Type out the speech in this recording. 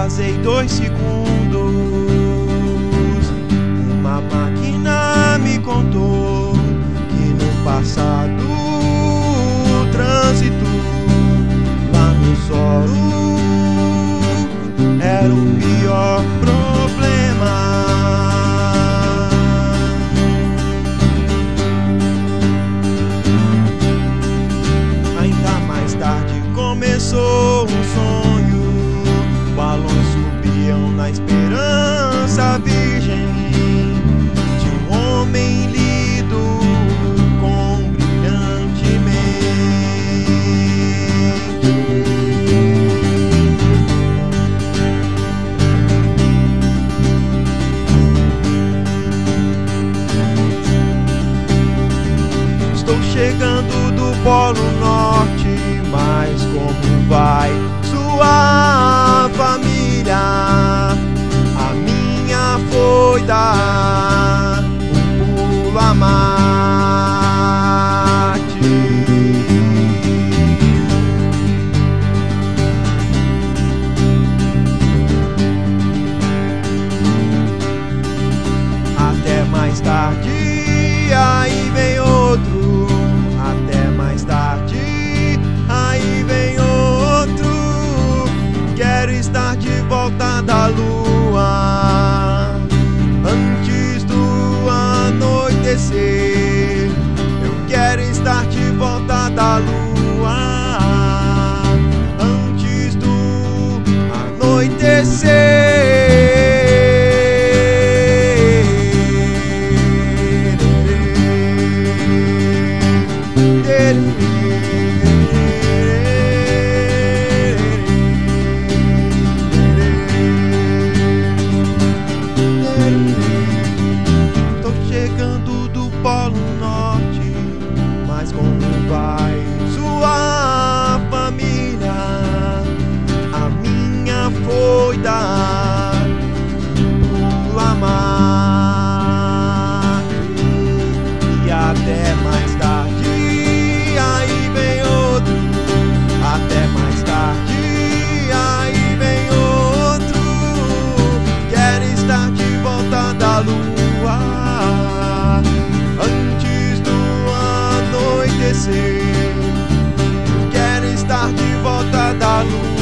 atrasei 2 segundos. Uma máquina me contou que no passado o trânsito lá no solo era o pior problema. Ainda mais tarde começou um sonho. Balões subiam na esperança virgem de um homem lido com brilhantemente. Estou chegando do Polo Norte, mas como vai sua família? A minha foi dar um pulo a Marte. Até mais tarde, aí vem outro. Até mais tarde, aí vem outro. Quero estar de volta da lua antes do anoitecer. Eu quero estar de volta da lua antes do anoitecer. Tô chegando do Polo Norte, mas como vai sua família? A minha foi dar pulo a Marte. E até mais tarde, aí vem outro. Até mais tarde, aí vem outro. Quero estar de volta da lua antes do anoitecer. Quero estar de volta da lua